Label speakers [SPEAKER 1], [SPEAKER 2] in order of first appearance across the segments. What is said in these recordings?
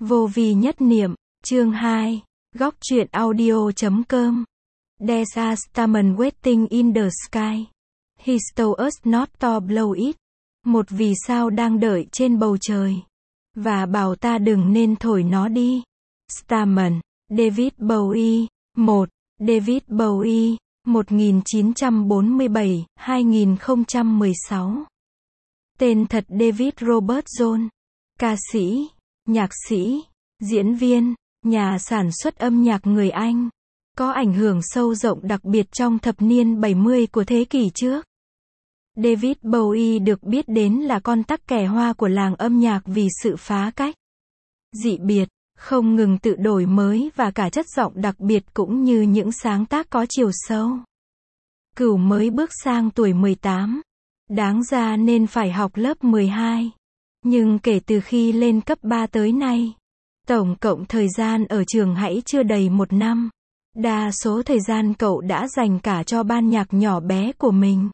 [SPEAKER 1] Vô vi nhất niệm, chương 2, góc truyện audio.com. There's a starman waiting in the sky. He told us not to blow it. Một vì sao đang đợi trên bầu trời. Và bảo ta đừng nên thổi nó đi. Starman, David Bowie. 1. David Bowie, 1947-2016. Tên thật David Robert Jones. Ca sĩ, nhạc sĩ, diễn viên, nhà sản xuất âm nhạc người Anh. Có ảnh hưởng sâu rộng đặc biệt trong thập niên 70 của thế kỷ trước. David Bowie được biết đến là con tắc kè hoa của làng âm nhạc vì sự phá cách, dị biệt, không ngừng tự đổi mới và cả chất giọng đặc biệt cũng như những sáng tác có chiều sâu. Cửu mới bước sang tuổi 18. Đáng ra nên phải học lớp 12. Nhưng kể từ khi lên cấp 3 tới nay, tổng cộng thời gian ở trường hãy chưa đầy 1 năm. Đa số thời gian cậu đã dành cả cho ban nhạc nhỏ bé của mình.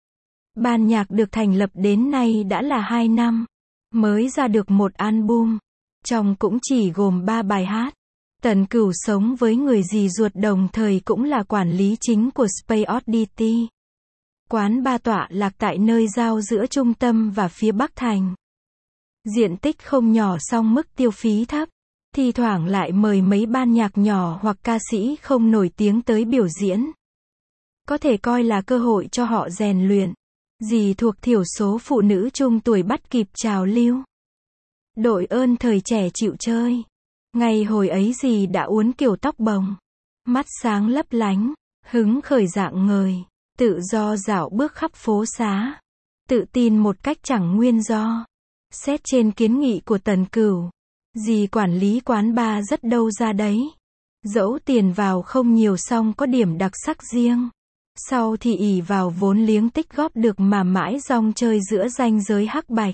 [SPEAKER 1] Ban nhạc được thành lập đến nay đã là 2 năm, mới ra được một album, trong cũng chỉ gồm 3 bài hát. Tần Cửu sống với người dì ruột đồng thời cũng là quản lý chính của Space Oddity. Quán ba tọa lạc tại nơi giao giữa trung tâm và phía Bắc Thành. Diện tích không nhỏ song mức tiêu phí thấp. Thi thoảng lại mời mấy ban nhạc nhỏ hoặc ca sĩ không nổi tiếng tới biểu diễn. Có thể coi là cơ hội cho họ rèn luyện. Dì thuộc thiểu số phụ nữ trung tuổi bắt kịp trào lưu. Đội ơn thời trẻ chịu chơi. Ngày hồi ấy dì đã uốn kiểu tóc bồng. Mắt sáng lấp lánh, hứng khởi dạng ngời. Tự do dạo bước khắp phố xá. Tự tin một cách chẳng nguyên do. Xét trên kiến nghị của Tần Cửu, dì quản lý quán bar rất đâu ra đấy. Dẫu tiền vào không nhiều song có điểm đặc sắc riêng. Sau thì ỷ vào vốn liếng tích góp được mà mãi rong chơi giữa ranh giới hắc bạch.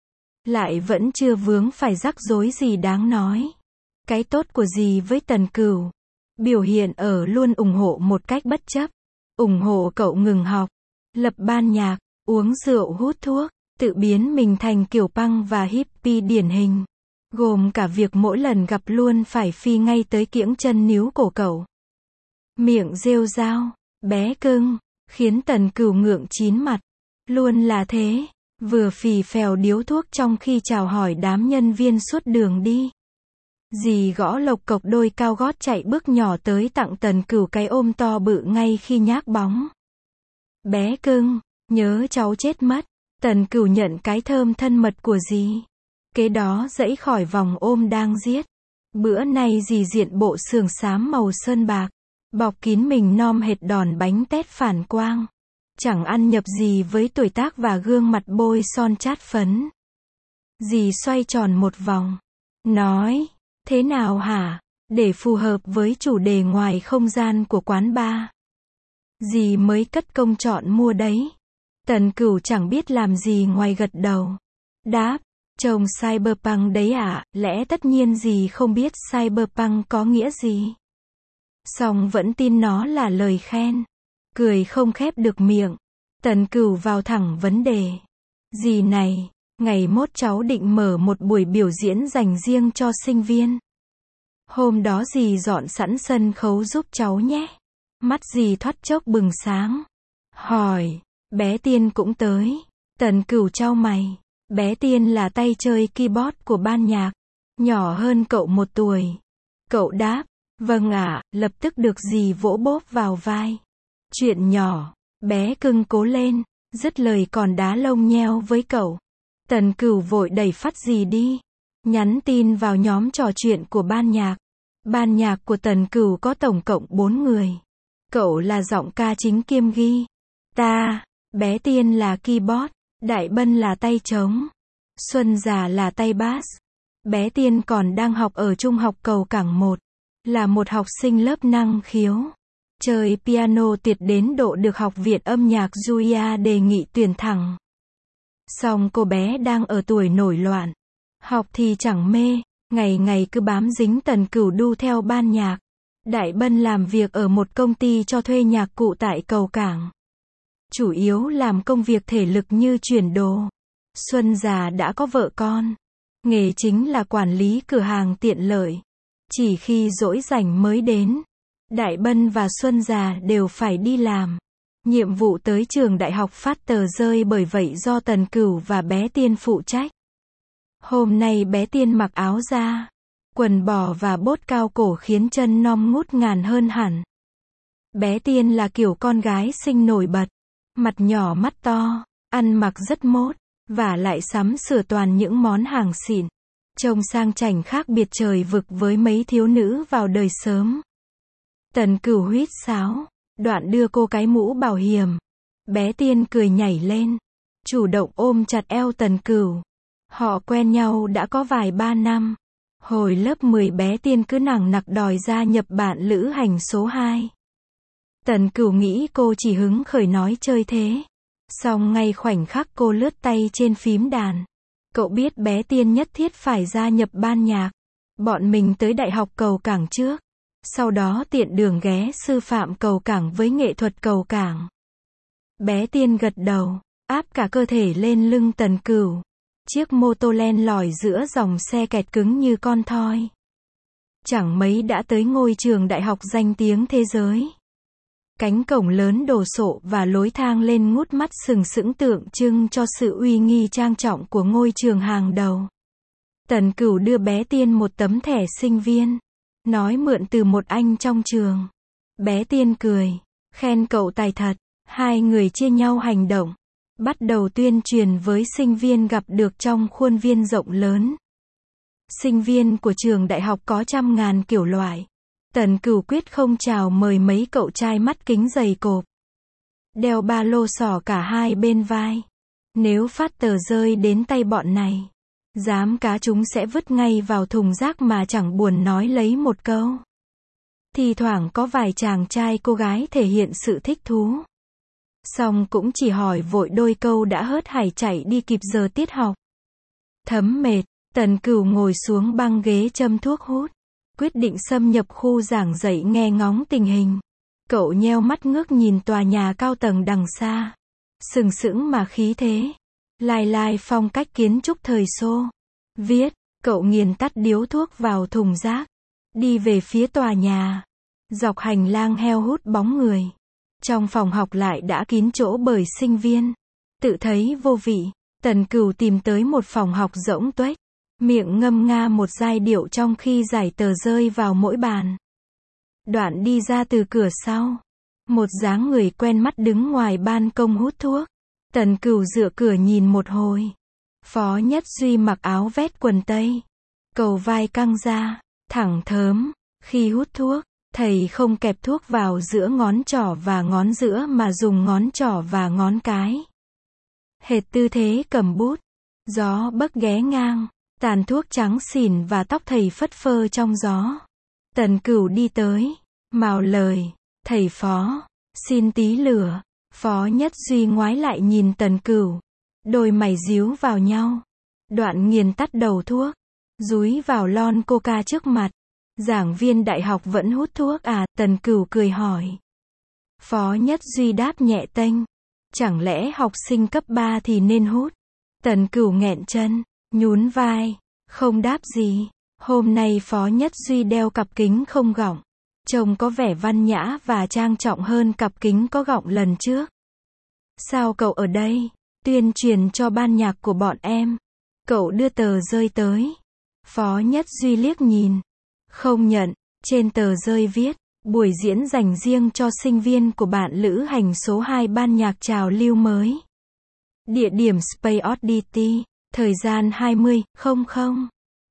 [SPEAKER 1] Lại vẫn chưa vướng phải rắc rối gì đáng nói. Cái tốt của dì với Tần Cửu biểu hiện ở luôn ủng hộ một cách bất chấp. Ủng hộ cậu ngừng học, lập ban nhạc, uống rượu hút thuốc, tự biến mình thành kiểu punk và hippie điển hình. Gồm cả việc mỗi lần gặp luôn phải phi ngay tới kiễng chân níu cổ cậu. Miệng rêu rao, bé cưng, khiến Tần Cửu ngượng chín mặt. Luôn là thế, vừa phì phèo điếu thuốc trong khi chào hỏi đám nhân viên suốt đường đi. Dì gõ lộc cộc đôi cao gót chạy bước nhỏ tới tặng Tần Cửu cái ôm to bự ngay khi nhác bóng. Bé cưng, nhớ cháu chết mất. Tần Cửu nhận cái thơm thân mật của dì. Kế đó dãy khỏi vòng ôm đang giết. Bữa nay dì diện bộ sườn xám màu sơn bạc, bọc kín mình nom hệt đòn bánh tét phản quang. Chẳng ăn nhập gì với tuổi tác và gương mặt bôi son chát phấn. Dì xoay tròn một vòng, nói, thế nào hả, để phù hợp với chủ đề ngoài không gian của quán bar. Dì mới cất công chọn mua đấy. Tần Cửu chẳng biết làm gì ngoài gật đầu. Đáp, trông cyberpunk đấy à, lẽ tất nhiên dì không biết cyberpunk có nghĩa gì. Song vẫn tin nó là lời khen. Cười không khép được miệng. Tần Cửu vào thẳng vấn đề. Dì này, ngày mốt cháu định mở một buổi biểu diễn dành riêng cho sinh viên. Hôm đó dì dọn sẵn sân khấu giúp cháu nhé. Mắt dì thoát chốc bừng sáng. Hỏi, bé Tiên cũng tới. Tần Cửu chau mày. Bé Tiên là tay chơi keyboard của ban nhạc. Nhỏ hơn cậu 1 tuổi. Cậu đáp, vâng ạ, lập tức được dì vỗ bốp vào vai. Chuyện nhỏ, bé cưng cố lên. Dứt lời còn đá lông nheo với cậu. Tần Cửu vội đẩy phát dì đi. Nhắn tin vào nhóm trò chuyện của ban nhạc. Ban nhạc của Tần Cửu có tổng cộng 4 người. Cậu là giọng ca chính kiêm ghi ta, bé Tiên là keyboard, Đại Bân là tay trống, Xuân Già là tay bass. Bé Tiên còn đang học ở trung học Cầu Cảng 1, là một học sinh lớp năng khiếu. Chơi piano tuyệt đến độ được Học viện âm nhạc Juilliard đề nghị tuyển thẳng. Song cô bé đang ở tuổi nổi loạn. Học thì chẳng mê, ngày ngày cứ bám dính Tần Cửu đu theo ban nhạc. Đại Bân làm việc ở một công ty cho thuê nhạc cụ tại Cầu Cảng. Chủ yếu làm công việc thể lực như chuyển đồ. Xuân Già đã có vợ con. Nghề chính là quản lý cửa hàng tiện lợi. Chỉ khi rỗi rảnh mới đến. Đại Bân và Xuân Già đều phải đi làm. Nhiệm vụ tới trường đại học phát tờ rơi bởi vậy do Tần Cửu và bé Tiên phụ trách. Hôm nay bé Tiên mặc áo da, quần bò và bốt cao cổ khiến chân non ngút ngàn hơn hẳn. Bé Tiên là kiểu con gái xinh nổi bật, mặt nhỏ mắt to, ăn mặc rất mốt, và lại sắm sửa toàn những món hàng xịn. Trông sang chảnh khác biệt trời vực với mấy thiếu nữ vào đời sớm. Tần Cửu huýt sáo, đoạn đưa cô cái mũ bảo hiểm. Bé Tiên cười nhảy lên, chủ động ôm chặt eo Tần Cửu. Họ quen nhau đã có vài ba năm. Hồi lớp 10 bé Tiên cứ nằng nặc đòi gia nhập bạn lữ hành số 2. Tần Cửu nghĩ cô chỉ hứng khởi nói chơi thế. Xong ngay khoảnh khắc cô lướt tay trên phím đàn. Cậu biết bé Tiên nhất thiết phải gia nhập ban nhạc. Bọn mình tới Đại học Cầu Cảng trước. Sau đó tiện đường ghé sư phạm Cầu Cảng với nghệ thuật Cầu Cảng. Bé Tiên gật đầu, áp cả cơ thể lên lưng Tần Cửu. Chiếc mô tô len lỏi giữa dòng xe kẹt cứng như con thoi. Chẳng mấy đã tới ngôi trường đại học danh tiếng thế giới. Cánh cổng lớn đồ sộ và lối thang lên ngút mắt sừng sững tượng trưng cho sự uy nghi trang trọng của ngôi trường hàng đầu. Tần Cửu đưa bé Tiên một tấm thẻ sinh viên, nói mượn từ một anh trong trường. Bé Tiên cười, khen cậu tài thật. Hai người chia nhau hành động, bắt đầu tuyên truyền với sinh viên gặp được trong khuôn viên rộng lớn. Sinh viên của trường đại học có trăm ngàn kiểu loại. Tần Cửu quyết không chào mời mấy cậu trai mắt kính dày cộp, đeo ba lô xỏ cả hai bên vai. Nếu phát tờ rơi đến tay bọn này, dám cá chúng sẽ vứt ngay vào thùng rác mà chẳng buồn nói lấy một câu. Thì thoảng có vài chàng trai cô gái thể hiện sự thích thú. Xong cũng chỉ hỏi vội đôi câu đã hớt hải chạy đi kịp giờ tiết học. Thấm mệt, Tần Cửu ngồi xuống băng ghế châm thuốc hút. Quyết định xâm nhập khu giảng dạy nghe ngóng tình hình. Cậu nheo mắt ngước nhìn tòa nhà cao tầng đằng xa. Sừng sững mà khí thế. Lai lai phong cách kiến trúc thời Xô. Viết, cậu nghiền tắt điếu thuốc vào thùng rác. Đi về phía tòa nhà. Dọc hành lang heo hút bóng người. Trong phòng học lại đã kín chỗ bởi sinh viên. Tự thấy vô vị, Tần Cửu tìm tới một phòng học rỗng tuếch. Miệng ngâm nga một giai điệu trong khi giải tờ rơi vào mỗi bàn. Đoạn đi ra từ cửa sau. Một dáng người quen mắt đứng ngoài ban công hút thuốc. Tần Cửu dựa cửa nhìn một hồi. Phó Nhất Duy mặc áo vét quần tây. Cầu vai căng ra, thẳng thớm. Khi hút thuốc, thầy không kẹp thuốc vào giữa ngón trỏ và ngón giữa mà dùng ngón trỏ và ngón cái. Hệt tư thế cầm bút. Gió bấc ghé ngang. Tàn thuốc trắng xỉn và tóc thầy phất phơ trong gió. Tần Cửu đi tới, mào lời, thầy Phó, xin tí lửa. Phó Nhất Duy ngoái lại nhìn Tần Cửu, đôi mày díu vào nhau. Đoạn nghiền tắt đầu thuốc, dúi vào lon coca trước mặt. Giảng viên đại học vẫn hút thuốc à? Tần Cửu cười hỏi. Phó Nhất Duy đáp nhẹ tênh, chẳng lẽ học sinh cấp 3 thì nên hút? Tần Cửu nghẹn chân, nhún vai, không đáp gì. Hôm nay Phó Nhất Duy đeo cặp kính không gọng, trông có vẻ văn nhã và trang trọng hơn cặp kính có gọng lần trước. Sao cậu ở đây? Tuyên truyền cho ban nhạc của bọn em. Cậu đưa tờ rơi tới. Phó Nhất Duy liếc nhìn, không nhận. Trên tờ rơi viết, buổi diễn dành riêng cho sinh viên của bạn lữ hành số 2 ban nhạc trào lưu mới. Địa điểm Space Oddity. Thời gian 20:00,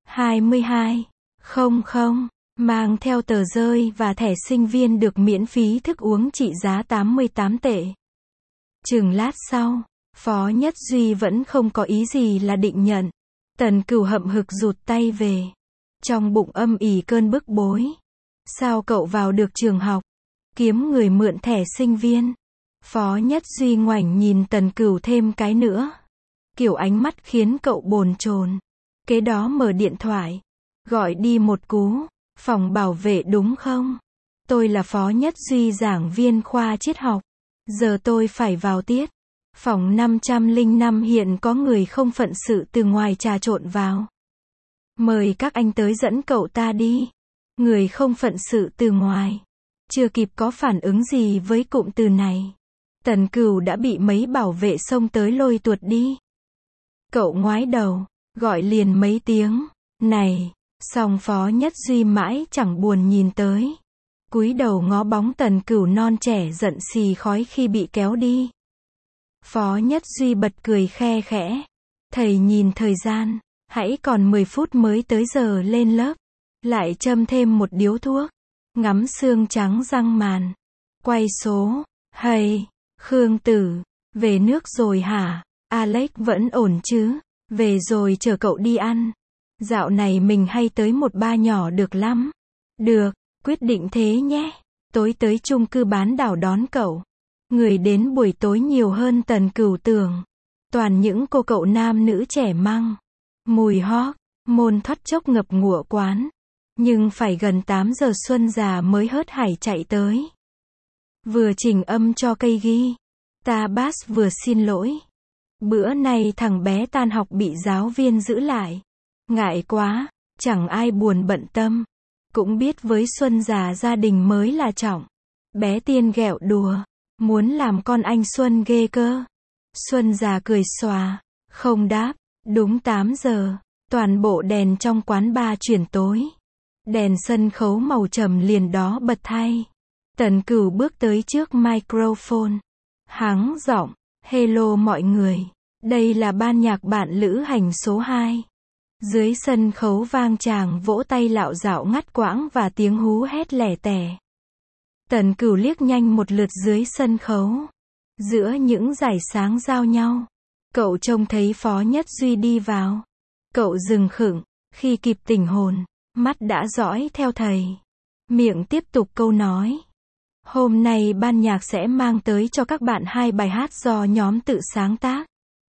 [SPEAKER 1] 22:00, mang theo tờ rơi và thẻ sinh viên được miễn phí thức uống trị giá 88 tệ. Chừng lát sau, Phó Nhất Duy vẫn không có ý gì là định nhận. Tần Cửu hậm hực rụt tay về. Trong bụng âm ỉ cơn bức bối. Sao cậu vào được trường học? Kiếm người mượn thẻ sinh viên. Phó Nhất Duy ngoảnh nhìn Tần Cửu thêm cái nữa. Kiểu ánh mắt khiến cậu bồn chồn. Kế đó mở điện thoại. Gọi đi một cú. Phòng bảo vệ đúng không? Tôi là Phó Nhất Duy, giảng viên khoa triết học. Giờ tôi phải vào tiết. Phòng 505 hiện có người không phận sự từ ngoài trà trộn vào. Mời các anh tới dẫn cậu ta đi. Người không phận sự từ ngoài. Chưa kịp có phản ứng gì với cụm từ này. Tần Cửu đã bị mấy bảo vệ xông tới lôi tuột đi. Cậu ngoái đầu, gọi liền mấy tiếng, này, song Phó Nhất Duy mãi chẳng buồn nhìn tới. Cúi đầu ngó bóng Tần Cửu non trẻ giận xì khói khi bị kéo đi. Phó Nhất Duy bật cười khe khẽ. Thầy nhìn thời gian, hãy còn 10 phút mới tới giờ lên lớp. Lại châm thêm một điếu thuốc. Ngắm xương trắng răng màn. Quay số, hay, Khương Tử, về nước rồi hả? Alex vẫn ổn chứ? Về rồi chở cậu đi ăn. Dạo này mình hay tới một bar nhỏ được lắm. Được, quyết định thế nhé. Tối tới chung cư Bán Đảo đón cậu. Người đến buổi tối nhiều hơn Tần Cửu tưởng. Toàn những cô cậu nam nữ trẻ măng. Mùi hót, môn thoát chốc ngập ngụa quán. Nhưng phải gần 8 giờ Xuân già mới hớt hải chạy tới. Vừa chỉnh âm cho cây ghi. Ta bass vừa xin lỗi. Bữa nay thằng bé tan học bị giáo viên giữ lại. Ngại quá, chẳng ai buồn bận tâm. Cũng biết với Xuân già gia đình mới là trọng. Bé Tiên ghẹo đùa. Muốn làm con anh Xuân ghê cơ. Xuân già cười xòa. Không đáp. Đúng 8 giờ. Toàn bộ đèn trong quán bar chuyển tối. Đèn sân khấu màu trầm liền đó bật thay. Tần Cửu bước tới trước microphone. Hắng giọng. Hello mọi người. Đây là ban nhạc bạn lữ hành số 2. Dưới sân khấu vang tràng vỗ tay lạo dạo ngắt quãng và tiếng hú hét lẻ tẻ. Tần Cửu liếc nhanh một lượt dưới sân khấu. Giữa những dải sáng giao nhau. Cậu trông thấy Phó Nhất Duy đi vào. Cậu dừng khựng. Khi kịp tỉnh hồn. Mắt đã dõi theo thầy. Miệng tiếp tục câu nói. Hôm nay ban nhạc sẽ mang tới cho các bạn 2 bài hát do nhóm tự sáng tác.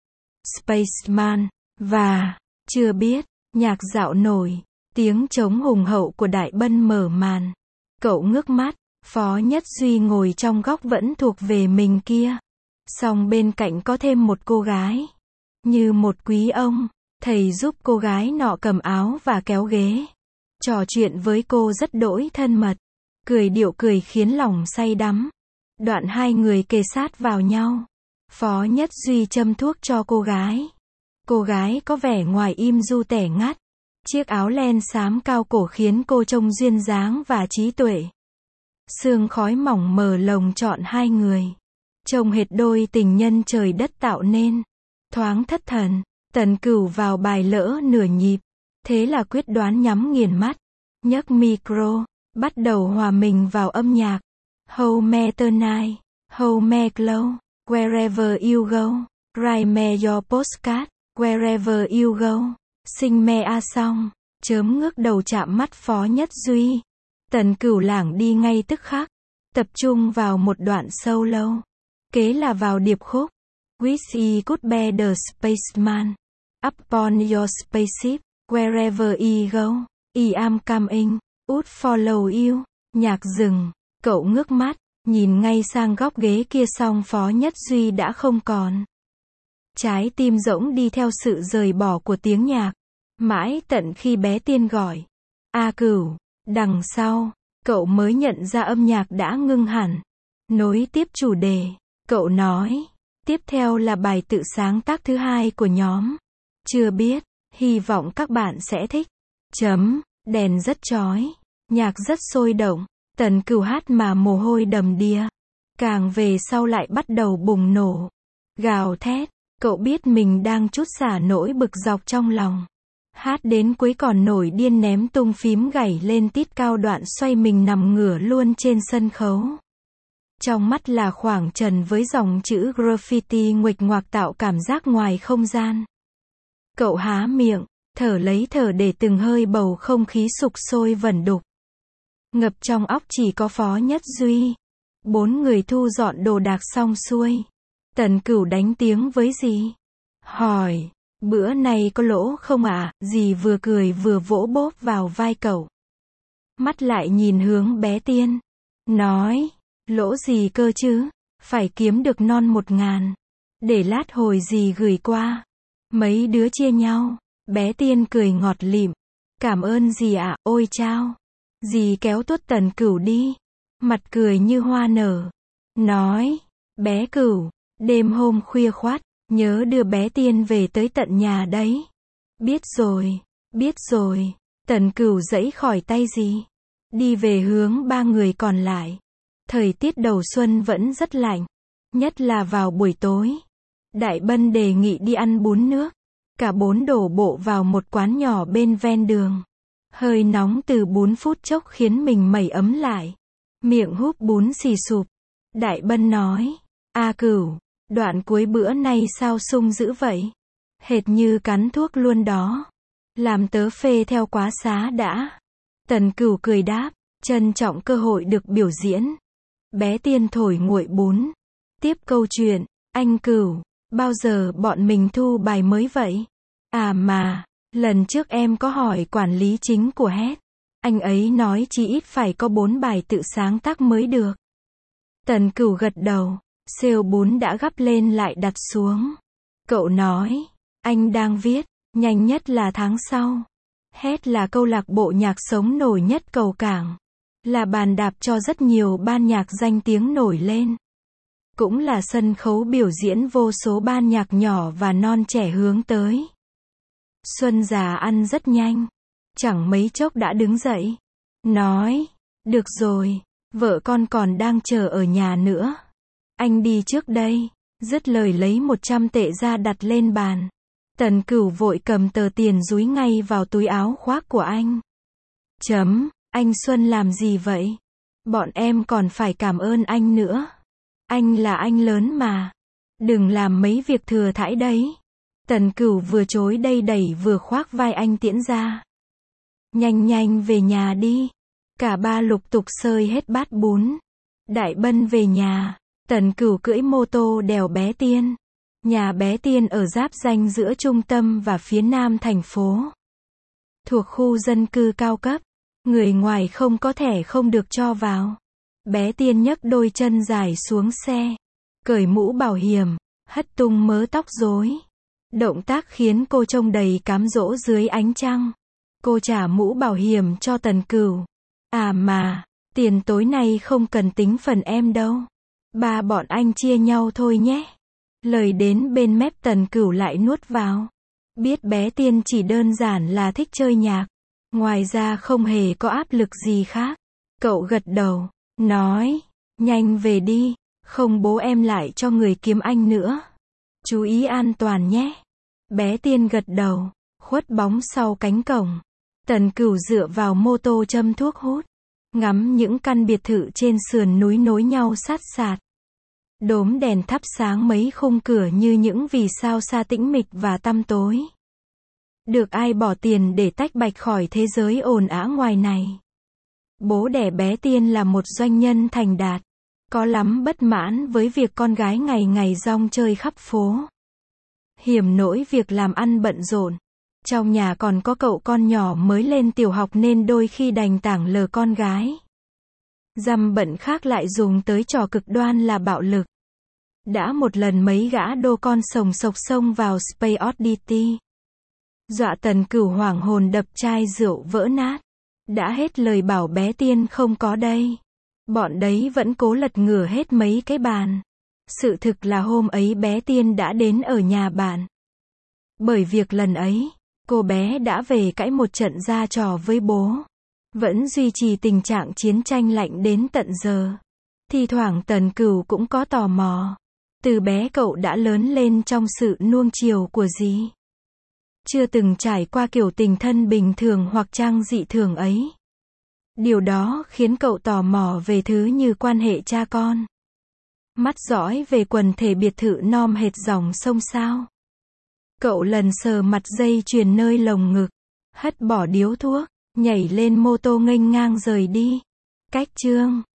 [SPEAKER 1] Spaceman, và, chưa biết, nhạc dạo nổi, tiếng trống hùng hậu của Đại Bân mở màn. Cậu ngước mắt, Phó Nhất Duy ngồi trong góc vẫn thuộc về mình kia. Song bên cạnh có thêm một cô gái. Như một quý ông, thầy giúp cô gái nọ cầm áo và kéo ghế. Trò chuyện với cô rất đỗi thân mật. Cười điệu cười khiến lòng say đắm. Đoạn hai người kề sát vào nhau. Phó Nhất Duy châm thuốc cho cô gái. Cô gái có vẻ ngoài im du tẻ ngắt. Chiếc áo len xám cao cổ khiến cô trông duyên dáng và trí tuệ. Sương khói mỏng mờ lồng trọn hai người. Trông hệt đôi tình nhân trời đất tạo nên. Thoáng thất thần, Tần Cửu vào bài lỡ nửa nhịp. Thế là quyết đoán nhắm nghiền mắt. Nhấc micro, bắt đầu hòa mình vào âm nhạc. Hold me tonight, hold me close, wherever you go. Write me your postcard, wherever you go. Sing me a song. Chớm ngước đầu chạm mắt Phó Nhất Duy. Tần Cửu lảng đi ngay tức khắc. Tập trung vào một đoạn solo. Kế là vào điệp khúc. Wish I could be the spaceman. Upon your spaceship, wherever I go. I am coming, would follow you. Nhạc dừng, cậu ngước mắt, nhìn ngay sang góc ghế kia song Phó Nhất Duy đã không còn. Trái tim rỗng đi theo sự rời bỏ của tiếng nhạc. Mãi tận khi bé Tiên gọi. A Cửu, đằng sau, cậu mới nhận ra âm nhạc đã ngưng hẳn. Nối tiếp chủ đề, cậu nói. Tiếp theo là bài tự sáng tác thứ 2 của nhóm. Chưa biết, hy vọng các bạn sẽ thích. Đèn rất chói, nhạc rất sôi động, Tần Cửu hát mà mồ hôi đầm đìa. Càng về sau lại bắt đầu bùng nổ. Gào thét, cậu biết mình đang trút xả nỗi bực dọc trong lòng. Hát đến cuối còn nổi điên ném tung phím gảy lên tít cao đoạn xoay mình nằm ngửa luôn trên sân khấu. Trong mắt là khoảng trần với dòng chữ graffiti nguệch ngoạc tạo cảm giác ngoài không gian. Cậu há miệng, thở lấy thở để từng hơi bầu không khí sục sôi vẩn đục. Ngập trong óc chỉ có Phó Nhất Duy. 4 người thu dọn đồ đạc xong xuôi. Tần Cửu đánh tiếng với dì. Hỏi, bữa nay có lỗ không ạ? Dì vừa cười vừa vỗ bóp vào vai cậu. Mắt lại nhìn hướng bé Tiên. Nói, lỗ gì cơ chứ? Phải kiếm được non 1.000. Để lát hồi dì gửi qua. Mấy đứa chia nhau. Bé Tiên cười ngọt lịm. Cảm ơn dì ạ, ôi chao. Dì kéo tuốt Tần Cửu đi. Mặt cười như hoa nở. Nói, bé Cửu, đêm hôm khuya khoắt, nhớ đưa bé Tiên về tới tận nhà đấy. Biết rồi, biết rồi. Tần Cửu giãy khỏi tay dì. Đi về hướng ba người còn lại. Thời tiết đầu xuân vẫn rất lạnh. Nhất là vào buổi tối. Đại Bân đề nghị đi ăn bún nước. Cả bốn đổ bộ vào một quán nhỏ bên ven đường. Hơi nóng từ bún phút chốc khiến mình mẩy ấm lại. Miệng húp bún xì sụp. Đại Bân nói, A Cửu, đoạn cuối bữa nay sao sung dữ vậy? Hệt như cắn thuốc luôn đó. Làm tớ phê theo quá xá đã. Tần Cửu cười đáp, trân trọng cơ hội được biểu diễn. Bé Tiên thổi nguội bún. Tiếp câu chuyện, anh Cửu, bao giờ bọn mình thu bài mới vậy? À mà, lần trước em có hỏi quản lý chính của HET. Anh ấy nói chỉ ít phải có 4 bài tự sáng tác mới được. Tần Cửu gật đầu, xêu bún đã gắp lên lại đặt xuống. Cậu nói, anh đang viết, nhanh nhất là tháng sau. HET là câu lạc bộ nhạc sống nổi nhất cầu cảng. Là bàn đạp cho rất nhiều ban nhạc danh tiếng nổi lên. Cũng là sân khấu biểu diễn vô số ban nhạc nhỏ và non trẻ hướng tới. Xuân già ăn rất nhanh. Chẳng mấy chốc đã đứng dậy. Nói, được rồi, vợ con còn đang chờ ở nhà nữa. Anh đi trước đây. Dứt lời lấy 100 tệ ra đặt lên bàn. Tần Cửu vội cầm tờ tiền dúi ngay vào túi áo khoác của anh. Anh Xuân làm gì vậy? Bọn em còn phải cảm ơn anh nữa. Anh là anh lớn mà. Đừng làm mấy việc thừa thãi đấy. Tần Cửu vừa chối đây đẩy vừa khoác vai anh tiễn ra. Nhanh nhanh về nhà đi. Cả ba lục tục xơi hết bát bún. Đại Bân về nhà. Tần Cửu cưỡi mô tô đèo bé Tiên. Nhà bé Tiên ở giáp ranh giữa trung tâm và phía nam thành phố. Thuộc khu dân cư cao cấp. Người ngoài không có thẻ không được cho vào. Bé Tiên nhấc đôi chân dài xuống xe. Cởi mũ bảo hiểm. Hất tung mớ tóc rối. Động tác khiến cô trông đầy cám dỗ dưới ánh trăng. Cô trả mũ bảo hiểm cho Tần Cửu. À mà, tiền tối nay không cần tính phần em đâu. Ba bọn anh chia nhau thôi nhé. Lời đến bên mép Tần Cửu lại nuốt vào. Biết bé Tiên chỉ đơn giản là thích chơi nhạc. Ngoài ra không hề có áp lực gì khác. Cậu gật đầu, nói, nhanh về đi, không bố em lại cho người kiếm anh nữa. Chú ý an toàn nhé. Bé Tiên gật đầu, khuất bóng sau cánh cổng. Tần Cửu dựa vào mô tô châm thuốc hút. Ngắm những căn biệt thự trên sườn núi nối nhau sát sạt. Đốm đèn thắp sáng mấy khung cửa như những vì sao xa tĩnh mịch và tăm tối. Được ai bỏ tiền để tách bạch khỏi thế giới ồn ào ngoài này. Bố đẻ bé Tiên là một doanh nhân thành đạt. Có lắm bất mãn với việc con gái ngày ngày rong chơi khắp phố. Hiểm nỗi việc làm ăn bận rộn. Trong nhà còn có cậu con nhỏ mới lên tiểu học nên đôi khi đành tảng lờ con gái. Dăm bận khác lại dùng tới trò cực đoan là bạo lực. Đã một lần mấy gã đô con sồng sộc xông vào Space Oddity. Dọa Tần Cửu hoảng hồn đập chai rượu vỡ nát. Đã hết lời bảo bé Tiên không có đây. Bọn đấy vẫn cố lật ngửa hết mấy cái bàn. Sự thực là hôm ấy bé Tiên đã đến ở nhà bạn. Bởi việc lần ấy, cô bé đã về cãi một trận ra trò với bố. Vẫn duy trì tình trạng chiến tranh lạnh đến tận giờ. Thi thoảng Tần Cửu cũng có tò mò. Từ bé cậu đã lớn lên trong sự nuông chiều của dì. Chưa từng trải qua kiểu tình thân bình thường hoặc trang dị thường ấy. Điều đó khiến cậu tò mò về thứ như quan hệ cha con. Mắt dõi về quần thể biệt thự nom hệt dòng sông sao. Cậu lần sờ mặt dây chuyền nơi lồng ngực. Hất bỏ điếu thuốc, nhảy lên mô tô nghênh ngang rời đi. Cách chương